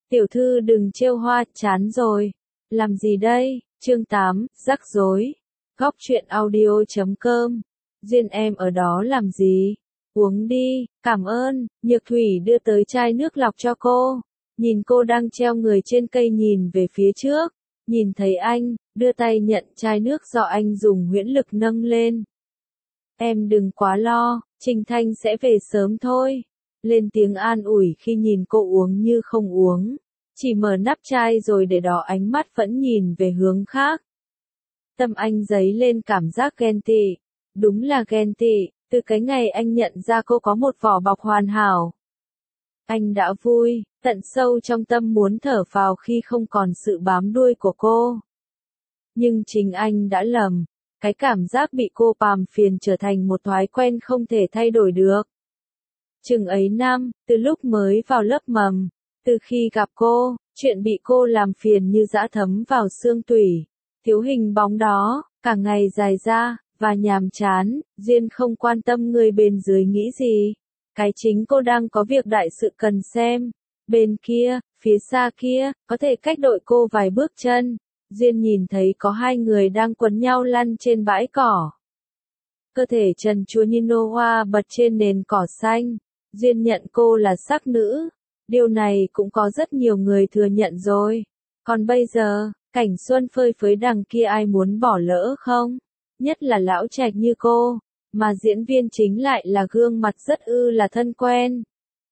Tiểu thư đừng trêu hoa, chán rồi. Làm gì đây? Chương 8, rắc rối. Góc truyện audio.com. Duyên em ở đó làm gì? Uống đi, cảm ơn. Nhược Thủy đưa tới chai nước lọc cho cô. Nhìn cô đang treo người trên cây nhìn về phía trước. Nhìn thấy anh, đưa tay nhận chai nước do anh dùng huyễn lực nâng lên. Em đừng quá lo, Trình Thanh sẽ về sớm thôi. Lên tiếng an ủi khi nhìn cô uống như không uống. Chỉ mở nắp chai rồi để đó ánh mắt vẫn nhìn về hướng khác. Tâm anh dấy lên cảm giác ghen tị. Đúng là ghen tị, từ cái ngày anh nhận ra cô có một vỏ bọc hoàn hảo. Anh đã vui, tận sâu trong tâm muốn thở phào khi không còn sự bám đuôi của cô. Nhưng chính anh đã lầm, cái cảm giác bị cô bàm phiền trở thành một thói quen không thể thay đổi được. Chừng ấy năm, từ lúc mới vào lớp mầm, từ khi gặp cô, chuyện bị cô làm phiền như dã thấm vào xương tủy. Thiếu hình bóng đó, cả ngày dài ra, và nhàm chán, Duyên không quan tâm người bên dưới nghĩ gì. Cái chính cô đang có việc đại sự cần xem. Bên kia, phía xa kia, có thể cách đội cô vài bước chân. Duyên nhìn thấy có hai người đang quấn nhau lăn trên bãi cỏ. Cơ thể trần trua như nô hoa bật trên nền cỏ xanh. Duyên nhận cô là sắc nữ. Điều này cũng có rất nhiều người thừa nhận rồi. Còn bây giờ, cảnh xuân phơi phới đằng kia ai muốn bỏ lỡ không? Nhất là lão trạch như cô, mà diễn viên chính lại là gương mặt rất là thân quen.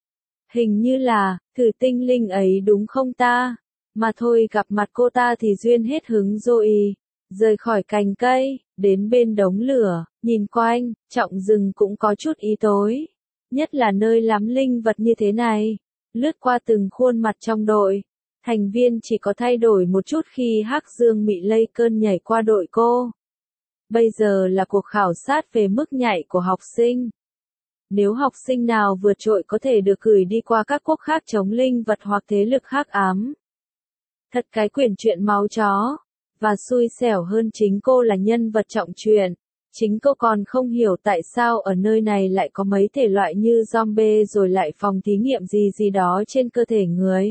Hình như là, Thử Tinh Linh ấy đúng không ta? Mà thôi gặp mặt cô ta thì Duyên hết hứng rồi. Rời khỏi cành cây, đến bên đống lửa, nhìn quanh, Trọng rừng cũng có chút ý tối. Nhất là nơi lắm linh vật như thế này. Lướt qua từng khuôn mặt trong đội. Thành viên chỉ có thay đổi một chút khi Hắc Dương Mị lây cơn nhảy qua đội cô. Bây giờ là cuộc khảo sát về mức nhạy của học sinh. Nếu học sinh nào vượt trội có thể được gửi đi qua các quốc khác chống linh vật hoặc thế lực hắc ám. Thật cái quyển truyện máu chó. Và xui xẻo hơn chính cô là nhân vật trọng truyện. Chính cô còn không hiểu tại sao ở nơi này lại có mấy thể loại như zombie rồi lại phòng thí nghiệm gì đó trên cơ thể người.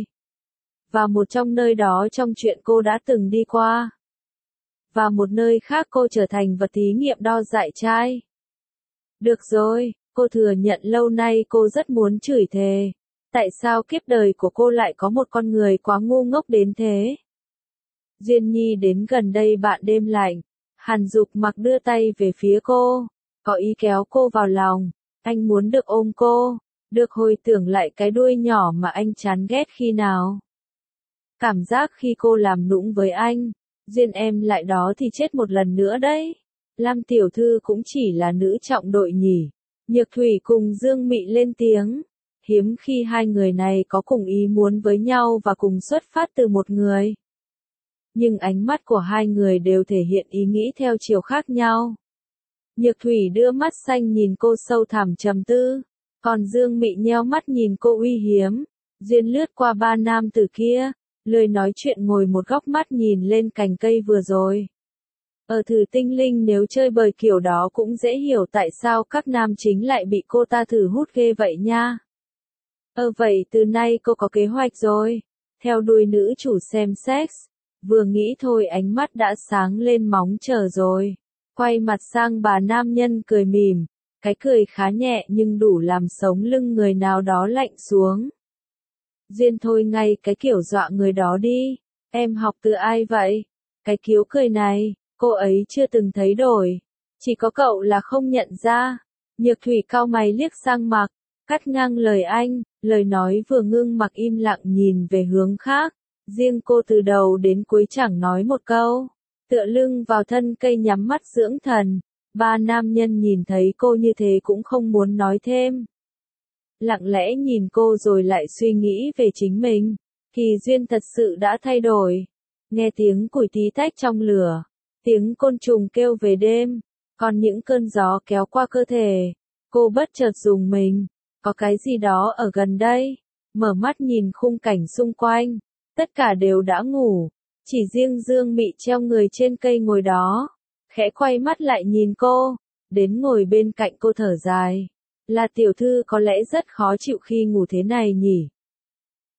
Và một trong nơi đó trong chuyện cô đã từng đi qua. Và một nơi khác cô trở thành vật thí nghiệm đo dại trai. Được rồi, cô thừa nhận lâu nay cô rất muốn chửi thề. Tại sao kiếp đời của cô lại có một con người quá ngu ngốc đến thế? Duyên Nhi đến gần đây bạn đêm lạnh. Hàn Dục Mặc đưa tay về phía cô. Có ý kéo cô vào lòng. Anh muốn được ôm cô. Được hồi tưởng lại cái đuôi nhỏ mà anh chán ghét khi nào. Cảm giác khi cô làm nũng với anh. Duyên em lại đó thì chết một lần nữa đấy. Lam tiểu thư cũng chỉ là nữ trọng đội nhỉ. Nhược Thủy cùng Dương Mị lên tiếng. Hiếm khi hai người này có cùng ý muốn với nhau và cùng xuất phát từ một người. Nhưng ánh mắt của hai người đều thể hiện ý nghĩ theo chiều khác nhau. Nhược Thủy đưa mắt xanh nhìn cô sâu thẳm trầm tư. Còn Dương Mị nheo mắt nhìn cô uy hiếm. Duyên lướt qua ba nam tử kia. Lười nói chuyện ngồi một góc mắt nhìn lên cành cây vừa rồi. Ở Thử Tinh Linh nếu chơi bời kiểu đó cũng dễ hiểu tại sao các nam chính lại bị cô ta thử hút ghê vậy nha. Vậy từ nay cô có kế hoạch rồi. Theo đuôi nữ chủ xem sex. Vừa nghĩ thôi ánh mắt đã sáng lên móng chờ rồi. Quay mặt sang bà nam nhân cười mỉm. Cái cười khá nhẹ nhưng đủ làm sống lưng người nào đó lạnh xuống. Duyên thôi ngay cái kiểu dọa người đó đi. Em học từ ai vậy? Cái kiếu cười này, cô ấy chưa từng thấy đổi. Chỉ có cậu là không nhận ra. Nhược Thủy cau mày liếc sang Mặc, cắt ngang lời anh, lời nói vừa ngưng Mặc im lặng nhìn về hướng khác. Riêng cô từ đầu đến cuối chẳng nói một câu. Tựa lưng vào thân cây nhắm mắt dưỡng thần. Ba nam nhân nhìn thấy cô như thế cũng không muốn nói thêm. Lặng lẽ nhìn cô rồi lại suy nghĩ về chính mình. Kỳ Duyên thật sự đã thay đổi. Nghe tiếng củi tí tách trong lửa. Tiếng côn trùng kêu về đêm. Còn những cơn gió kéo qua cơ thể. Cô bất chợt rùng mình. Có cái gì đó ở gần đây. Mở mắt nhìn khung cảnh xung quanh. Tất cả đều đã ngủ. Chỉ riêng Dương Mị treo người trên cây ngồi đó. Khẽ quay mắt lại nhìn cô. Đến ngồi bên cạnh cô thở dài. Là tiểu thư có lẽ rất khó chịu khi ngủ thế này nhỉ.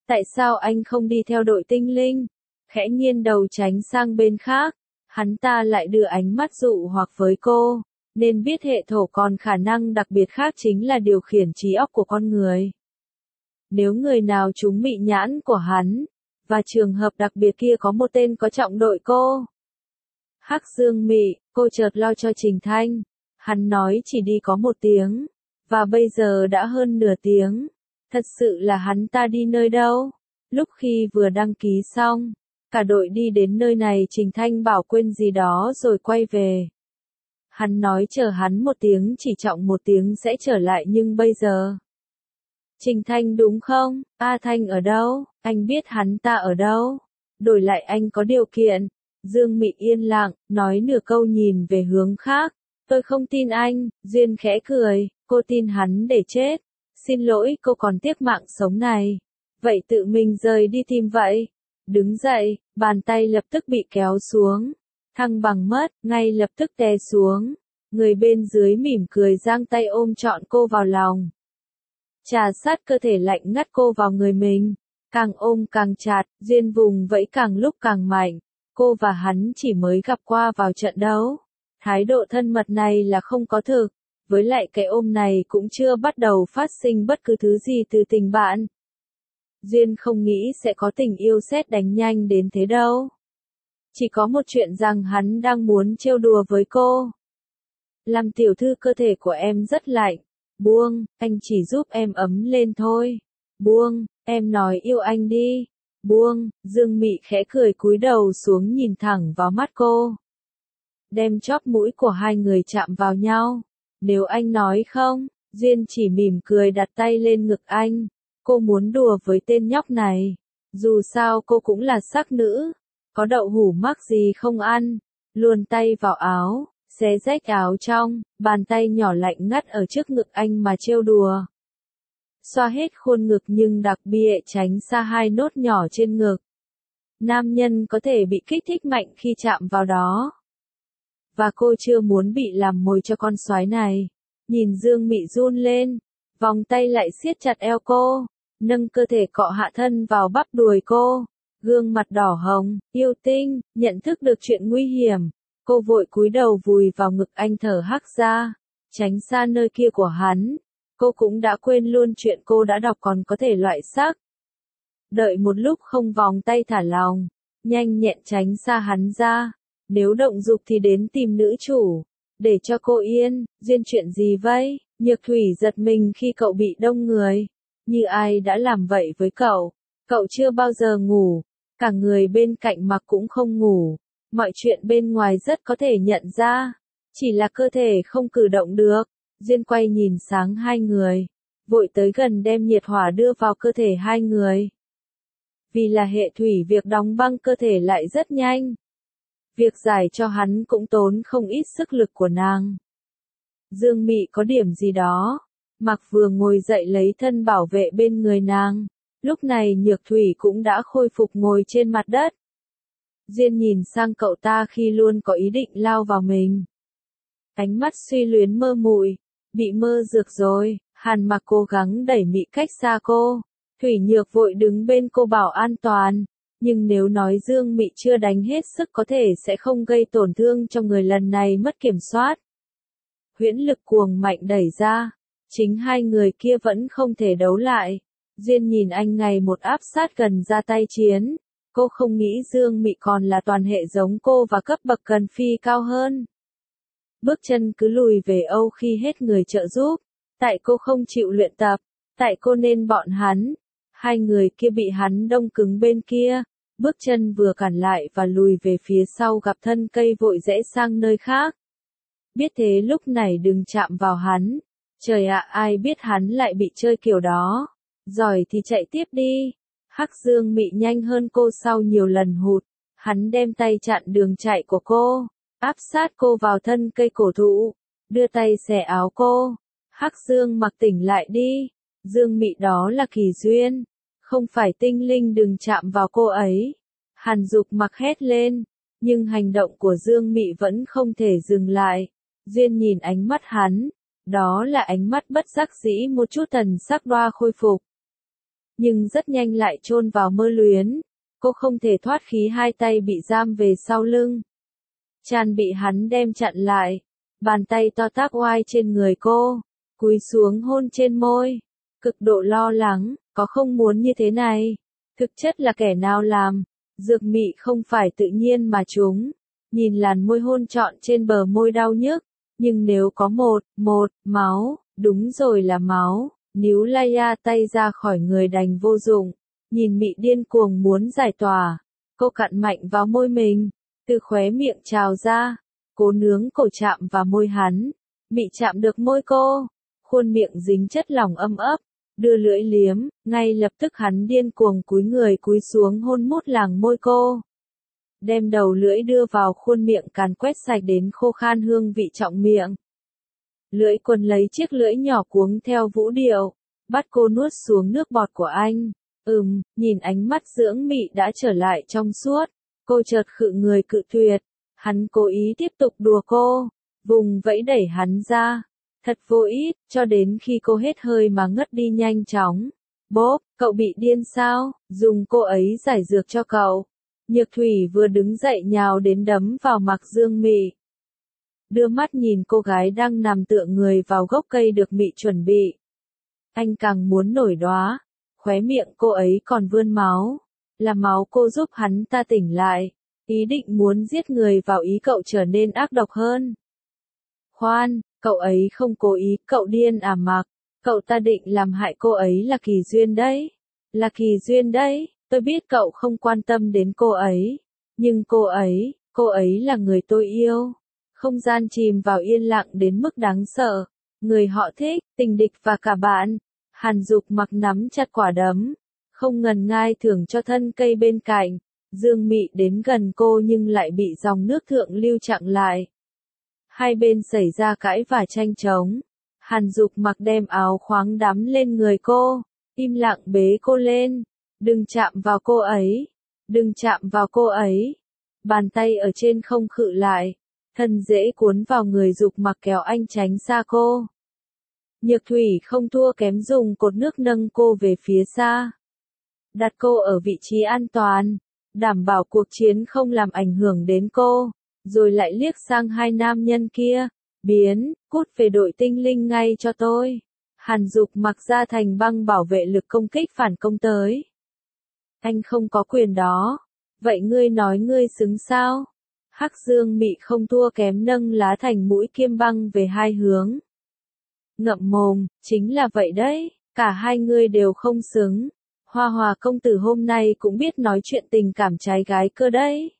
Tại sao anh không đi theo đội tinh linh? Khẽ nghiêng đầu tránh sang bên khác, hắn ta lại đưa ánh mắt dụ hoặc với cô, nên biết hệ thổ còn khả năng đặc biệt khác chính là điều khiển trí óc của con người. Nếu người nào trúng mị nhãn của hắn, và trường hợp đặc biệt kia có một tên có trọng đội cô. Hắc Dương Mị, cô chợt lo cho Trình Thanh. Hắn nói chỉ đi có 1 tiếng, và bây giờ đã hơn nửa tiếng. Thật sự là hắn ta đi nơi đâu? Lúc khi vừa đăng ký xong, cả đội đi đến nơi này, Trình Thanh bảo quên gì đó rồi quay về. Hắn nói chờ hắn 1 tiếng, chỉ trọng 1 tiếng sẽ trở lại, nhưng bây giờ. Trình Thanh đúng không? A Thanh ở đâu? Anh biết hắn ta ở đâu? Đổi lại anh có điều kiện. Dương Mị yên lặng, nói nửa câu nhìn về hướng khác. Tôi không tin anh. Duyên khẽ cười, cô tin hắn để chết. Xin lỗi, cô còn tiếc mạng sống này. Vậy tự mình rời đi tìm vậy. Đứng dậy, bàn tay lập tức bị kéo xuống. Thăng bằng mất, ngay lập tức té xuống. Người bên dưới mỉm cười giang tay ôm trọn cô vào lòng. Trà sát cơ thể lạnh ngắt cô vào người mình. Càng ôm càng chặt, Duyên vùng vẫy càng lúc càng mạnh. Cô và hắn chỉ mới gặp qua vào trận đấu. Thái độ thân mật này là không có thực. Với lại cái ôm này cũng chưa bắt đầu phát sinh bất cứ thứ gì từ tình bạn. Duyên không nghĩ sẽ có tình yêu sét đánh nhanh đến thế đâu. Chỉ có một chuyện rằng hắn đang muốn trêu đùa với cô. Làm tiểu thư, cơ thể của em rất lạnh. Buông, anh chỉ giúp em ấm lên thôi. Buông, em nói yêu anh đi. Buông, Dương Mị khẽ cười cúi đầu xuống nhìn thẳng vào mắt cô. Đem chóp mũi của hai người chạm vào nhau. Nếu anh nói không, Duyên chỉ mỉm cười đặt tay lên ngực anh. Cô muốn đùa với tên nhóc này. Dù sao cô cũng là sắc nữ. Có đậu hũ mắc gì không ăn. Luồn tay vào áo, xé rách áo trong, bàn tay nhỏ lạnh ngắt ở trước ngực anh mà trêu đùa. Xoa hết khuôn ngực nhưng đặc biệt tránh xa 2 nốt nhỏ trên ngực. Nam nhân có thể bị kích thích mạnh khi chạm vào đó. Và cô chưa muốn bị làm mồi cho con soái này. Nhìn Dương Mị run lên, vòng tay lại siết chặt eo cô, nâng cơ thể cọ hạ thân vào bắp đùi cô. Gương mặt đỏ hồng, yêu tinh, nhận thức được chuyện nguy hiểm. Cô vội cúi đầu vùi vào ngực anh thở hắt ra, tránh xa nơi kia của hắn. Cô cũng đã quên luôn chuyện cô đã đọc còn có thể loại sắc. Đợi một lúc không vòng tay thả lòng, nhanh nhẹn tránh xa hắn ra. Nếu động dục thì đến tìm nữ chủ, để cho cô yên. Duyên chuyện gì vậy? Nhược Thủy giật mình khi cậu bị đông người. Như ai đã làm vậy với cậu? Cậu chưa bao giờ ngủ, cả người bên cạnh mặc cũng không ngủ. Mọi chuyện bên ngoài rất có thể nhận ra, chỉ là cơ thể không cử động được. Duyên quay nhìn sáng hai người, vội tới gần đem nhiệt hỏa đưa vào cơ thể hai người. Vì là hệ thủy, việc đóng băng cơ thể lại rất nhanh. Việc giải cho hắn cũng tốn không ít sức lực của nàng. Dương Mị có điểm gì đó. Mặc vừa ngồi dậy lấy thân bảo vệ bên người nàng. Lúc này Nhược Thủy cũng đã khôi phục ngồi trên mặt đất. Duyên nhìn sang cậu ta khi luôn có ý định lao vào mình. Ánh mắt suy luyến mơ mụi. Bị mơ dược rồi. Hàn Mặc cố gắng đẩy Mị cách xa cô. Thủy Nhược vội đứng bên cô bảo an toàn. Nhưng nếu nói Dương Mị chưa đánh hết sức có thể sẽ không gây tổn thương cho người, lần này mất kiểm soát. Huyễn lực cuồng mạnh đẩy ra. Chính hai người kia vẫn không thể đấu lại. Duyên nhìn anh ngày một áp sát gần ra tay chiến. Cô không nghĩ Dương Mị còn là toàn hệ giống cô và cấp bậc cần phi cao hơn. Bước chân cứ lùi về Âu khi hết người trợ giúp. Tại cô không chịu luyện tập. Tại cô nên bọn hắn. Hai người kia bị hắn đông cứng bên kia. Bước chân vừa cản lại và lùi về phía sau gặp thân cây vội rẽ sang nơi khác. Biết thế lúc này đừng chạm vào hắn. Trời ạ, ai biết hắn lại bị chơi kiểu đó. Giỏi thì chạy tiếp đi. Hắc Dương Mị nhanh hơn cô sau nhiều lần hụt. Hắn đem tay chặn đường chạy của cô. Áp sát cô vào thân cây cổ thụ. Đưa tay xẻ áo cô. Hắc Dương Mặc tỉnh lại đi. Dương Mị đó là Kỳ Duyên. Không phải tinh linh, đừng chạm vào cô ấy. Hàn Dục Mặc hét lên. Nhưng hành động của Dương Mị vẫn không thể dừng lại. Duyên nhìn ánh mắt hắn. Đó là ánh mắt bất đắc dĩ, một chút thần sắc đoa khôi phục. nhưng rất nhanh lại chôn vào mơ luyến. Cô không thể thoát khí, hai tay bị giam về sau lưng. Tràn bị hắn đem chặn lại, bàn tay to tác oai trên người cô, cúi xuống hôn trên môi, cực độ lo lắng, có không muốn như thế này. Thực chất là kẻ nào làm, Dược Mị không phải tự nhiên mà chúng. Nhìn làn môi hôn trọn trên bờ môi đau nhức, nhưng nếu có máu, đúng rồi là máu, níu Laya tay ra khỏi người đành vô dụng. Nhìn Mị điên cuồng muốn giải tỏa, cô cặn mạnh vào môi mình, từ khóe miệng trào ra, cố nướng cổ chạm vào môi hắn. Mị chạm được môi cô, khuôn miệng dính chất lỏng âm ấp, đưa lưỡi liếm, ngay lập tức hắn điên cuồng cúi người cúi xuống hôn mút làng môi cô. Đem đầu lưỡi đưa vào khuôn miệng càn quét sạch đến khô khan hương vị trọng miệng. Lưỡi quần lấy chiếc lưỡi nhỏ cuống theo vũ điệu, bắt cô nuốt xuống nước bọt của anh. Nhìn ánh mắt dưỡng Mị đã trở lại trong suốt, cô chợt khự người cự tuyệt. Hắn cố ý tiếp tục đùa cô, vùng vẫy đẩy hắn ra. Thật vô ích, cho đến khi cô hết hơi mà ngất đi nhanh chóng. Bốp, cậu bị điên sao, dùng cô ấy giải dược cho cậu. Nhược Thủy vừa đứng dậy nhào đến đấm vào mặt Dương Mị. Đưa mắt nhìn cô gái đang nằm tựa người vào gốc cây được Mị chuẩn bị. Anh càng muốn nổi đoá, khóe miệng cô ấy còn vươn máu. Là máu cô giúp hắn ta tỉnh lại, ý định muốn giết người vào ý cậu trở nên ác độc hơn. Khoan, cậu ấy không cố ý, cậu điên à Mạc, cậu ta định làm hại cô ấy là Kỳ Duyên đấy. Là Kỳ Duyên đấy, tôi biết cậu không quan tâm đến cô ấy, nhưng cô ấy là người tôi yêu. Không gian chìm vào yên lặng đến mức đáng sợ, người họ thích, tình địch và cả bạn. Hàn Dục Mặc nắm chặt quả đấm, không ngần ngại thưởng cho thân cây bên cạnh. Dương Mị đến gần cô nhưng lại bị dòng nước thượng lưu chặn lại. Hai bên xảy ra cãi và tranh chống. Hàn Dục Mặc đem áo khoáng đắm lên người cô, im lặng bế cô lên. Đừng chạm vào cô ấy, đừng chạm vào cô ấy. Bàn tay ở trên không khự lại, thân dễ cuốn vào người Dục Mặc kéo anh tránh xa cô. Nhược Thủy không thua kém dùng cột nước nâng cô về phía xa. Đặt cô ở vị trí an toàn, đảm bảo cuộc chiến không làm ảnh hưởng đến cô, rồi lại liếc sang hai nam nhân kia, cút về đội tinh linh ngay cho tôi. Hàn Dục Mặc ra thành băng bảo vệ lực công kích phản công tới. Anh không có quyền đó. Vậy ngươi nói ngươi xứng sao? Hắc Dương Mị không thua kém nâng lá thành mũi kim băng về hai hướng. Ngậm mồm, chính là vậy đấy, cả hai ngươi đều không xứng. Hoa Hòa công tử hôm nay cũng biết nói chuyện tình cảm trai gái cơ đấy.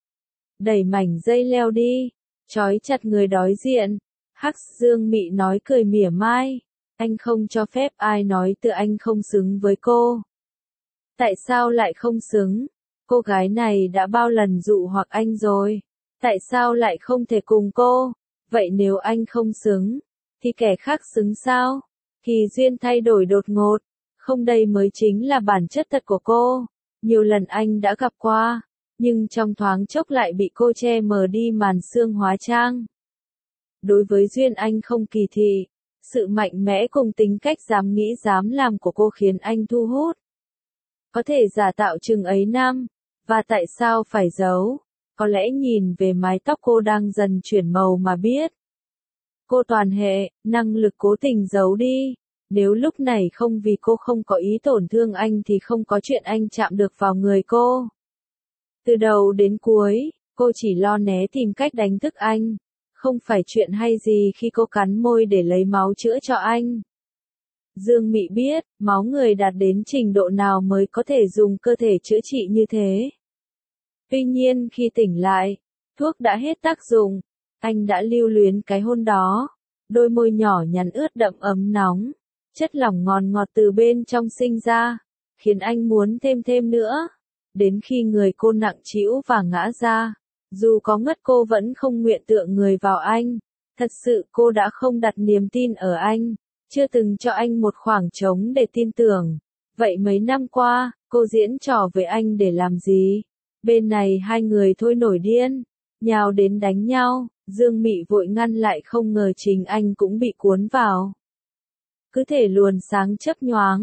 Đẩy mảnh dây leo đi, trói chặt người đối diện. Hắc Dương Mị nói cười mỉa mai, anh không cho phép ai nói tự anh không xứng với cô. Tại sao lại không xứng? Cô gái này đã bao lần dụ hoặc anh rồi, tại sao lại không thể cùng cô? Vậy nếu anh không xứng, thì kẻ khác xứng sao? Kỳ duyên thay đổi đột ngột, không đây mới chính là bản chất thật của cô. Nhiều lần anh đã gặp qua, nhưng trong thoáng chốc lại bị cô che mờ đi màn sương hóa trang. Đối với duyên anh không kỳ thị, sự mạnh mẽ cùng tính cách dám nghĩ dám làm của cô khiến anh thu hút. Có thể giả tạo chừng ấy năm, và tại sao phải giấu? Có lẽ nhìn về mái tóc cô đang dần chuyển màu mà biết. Cô toàn hệ, năng lực cố tình giấu đi. Nếu lúc này không vì cô không có ý tổn thương anh thì không có chuyện anh chạm được vào người cô. Từ đầu đến cuối, cô chỉ lo né tìm cách đánh thức anh. Không phải chuyện hay gì khi cô cắn môi để lấy máu chữa cho anh. Dương Mị biết, máu người đạt đến trình độ nào mới có thể dùng cơ thể chữa trị như thế. Tuy nhiên khi tỉnh lại, thuốc đã hết tác dụng, anh đã lưu luyến cái hôn đó. Đôi môi nhỏ nhắn ướt đậm ấm nóng, chất lỏng ngọt ngọt từ bên trong sinh ra, khiến anh muốn thêm nữa. Đến khi người cô nặng trĩu và ngã ra, dù có ngất cô vẫn không nguyện tựa người vào anh. Thật sự cô đã không đặt niềm tin ở anh, chưa từng cho anh một khoảng trống để tin tưởng. Vậy mấy năm qua, cô diễn trò với anh để làm gì? Bên này hai người thôi nổi điên, nhào đến đánh nhau. Dương Mị vội ngăn lại, không ngờ chính anh cũng bị cuốn vào. Cứ thể luồn sáng chớp nhoáng,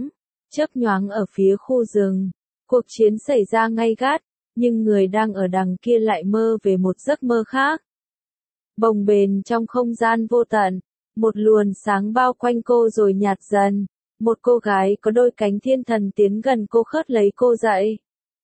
chớp nhoáng ở phía khu rừng. Cuộc chiến xảy ra gay gắt, nhưng người đang ở đằng kia lại mơ về một giấc mơ khác. Bồng bềnh trong không gian vô tận, một luồng sáng bao quanh cô rồi nhạt dần. Một cô gái có đôi cánh thiên thần tiến gần cô khớt lấy cô dậy.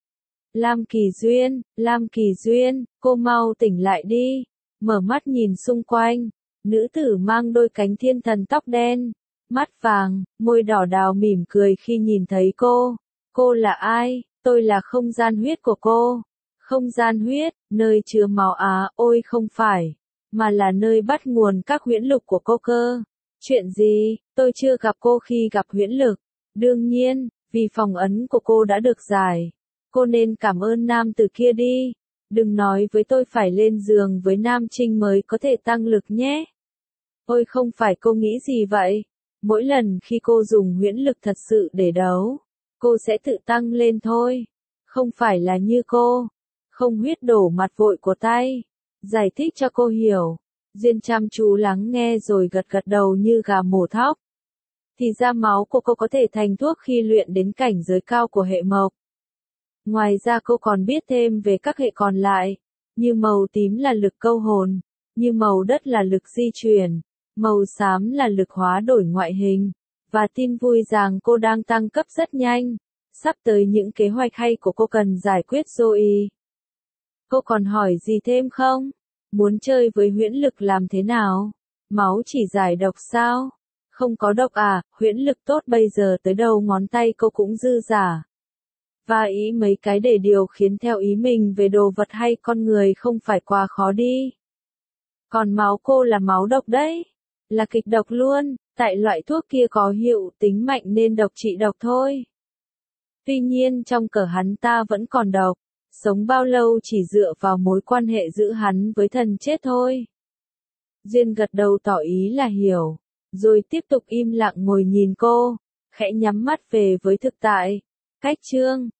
Lam Kỳ Duyên, cô mau tỉnh lại đi. Mở mắt nhìn xung quanh, nữ tử mang đôi cánh thiên thần tóc đen, mắt vàng, môi đỏ đào mỉm cười khi nhìn thấy cô. Cô là ai? Tôi là không gian huyết của cô. Không gian huyết, nơi chứa máu á, ôi không phải, mà là nơi bắt nguồn các huyễn lực của cô cơ. Chuyện gì? Tôi chưa gặp cô khi gặp huyễn lực. Đương nhiên, vì phong ấn của cô đã được giải. Cô nên cảm ơn nam tử kia đi. Đừng nói với tôi phải lên giường với Nam Trinh mới có thể tăng lực nhé. Ôi không phải cô nghĩ gì vậy? Mỗi lần khi cô dùng huyễn lực thật sự để đấu, cô sẽ tự tăng lên thôi. Không phải là như cô. Không huyết đổ mặt vội của tay. Giải thích cho cô hiểu. Duyên chăm chú lắng nghe rồi gật gật đầu như gà mổ thóc. Thì ra máu của cô có thể thành thuốc khi luyện đến cảnh giới cao của hệ mộc. Ngoài ra cô còn biết thêm về các hệ còn lại, như màu tím là lực câu hồn, như màu đất là lực di chuyển, màu xám là lực hóa đổi ngoại hình, và tin vui rằng cô đang tăng cấp rất nhanh. Sắp tới những kế hoạch hay của cô cần giải quyết rồi. Cô còn hỏi gì thêm không? Muốn chơi với huyễn lực làm thế nào? Máu chỉ giải độc sao? Không có độc à, huyễn lực tốt bây giờ tới đầu ngón tay cô cũng dư giả. Và ý mấy cái để điều khiến theo ý mình về đồ vật hay con người không phải quá khó đi. Còn máu cô là máu độc đấy. Là kịch độc luôn, tại loại thuốc kia có hiệu tính mạnh nên độc trị độc thôi. Tuy nhiên trong cờ hắn ta vẫn còn độc. Sống bao lâu chỉ dựa vào mối quan hệ giữa hắn với thần chết thôi. Duyên gật đầu tỏ ý là hiểu. Rồi tiếp tục im lặng ngồi nhìn cô. Khẽ nhắm mắt về với thực tại. Cách chương